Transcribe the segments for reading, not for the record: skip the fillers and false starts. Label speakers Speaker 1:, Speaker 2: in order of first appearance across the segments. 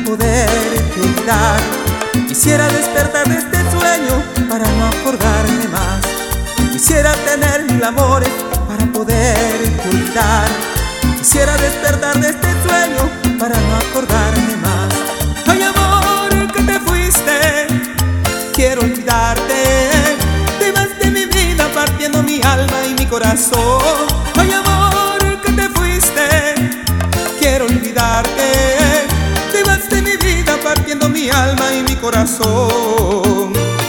Speaker 1: poderte olvidar. Quisiera despertar de este sueño para no acordarme más. Quisiera tener mil amores para poderte olvidar. Quisiera despertar de este sueño para no acordarme más. Ay, amor, que te fuiste, quiero olvidarte. Te vas de mi vida partiendo mi alma y mi corazón. Ay, amor, que te fuiste, quiero olvidarte. Te vas de mi vida partiendo mi alma y mi corazón.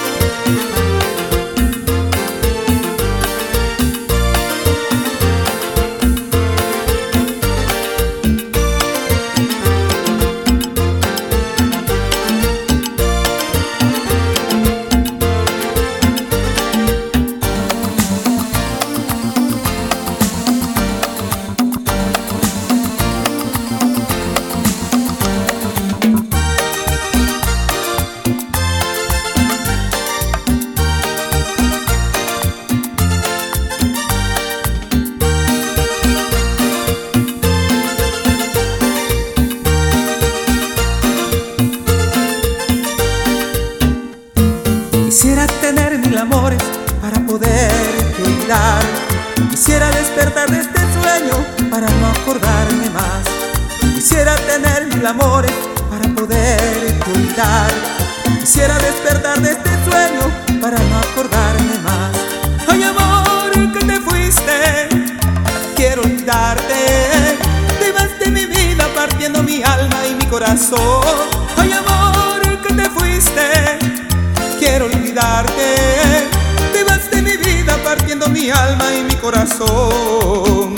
Speaker 1: Quisiera tener mil amores para poderte olvidar. Quisiera despertar de este sueño para no acordarme más. Quisiera tener mil amores para poderte olvidar. Quisiera despertar de este sueño para no acordarme más. Ay, amor, que te fuiste, quiero olvidarte. Te vas de mi vida partiendo mi alma y mi corazón. Ay, amor, que te fuiste, quiero olvidarte. Te vas de mi vida partiendo mi alma y mi corazón.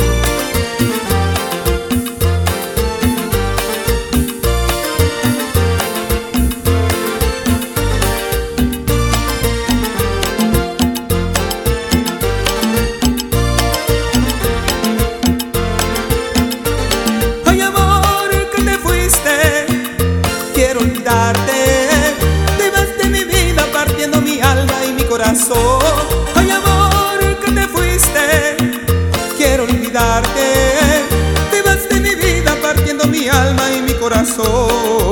Speaker 1: Ay, amor, que te fuiste, quiero olvidarte. Ay, amor, que te fuiste, quiero olvidarte. Te vas de mi vida partiendo mi alma y mi corazón.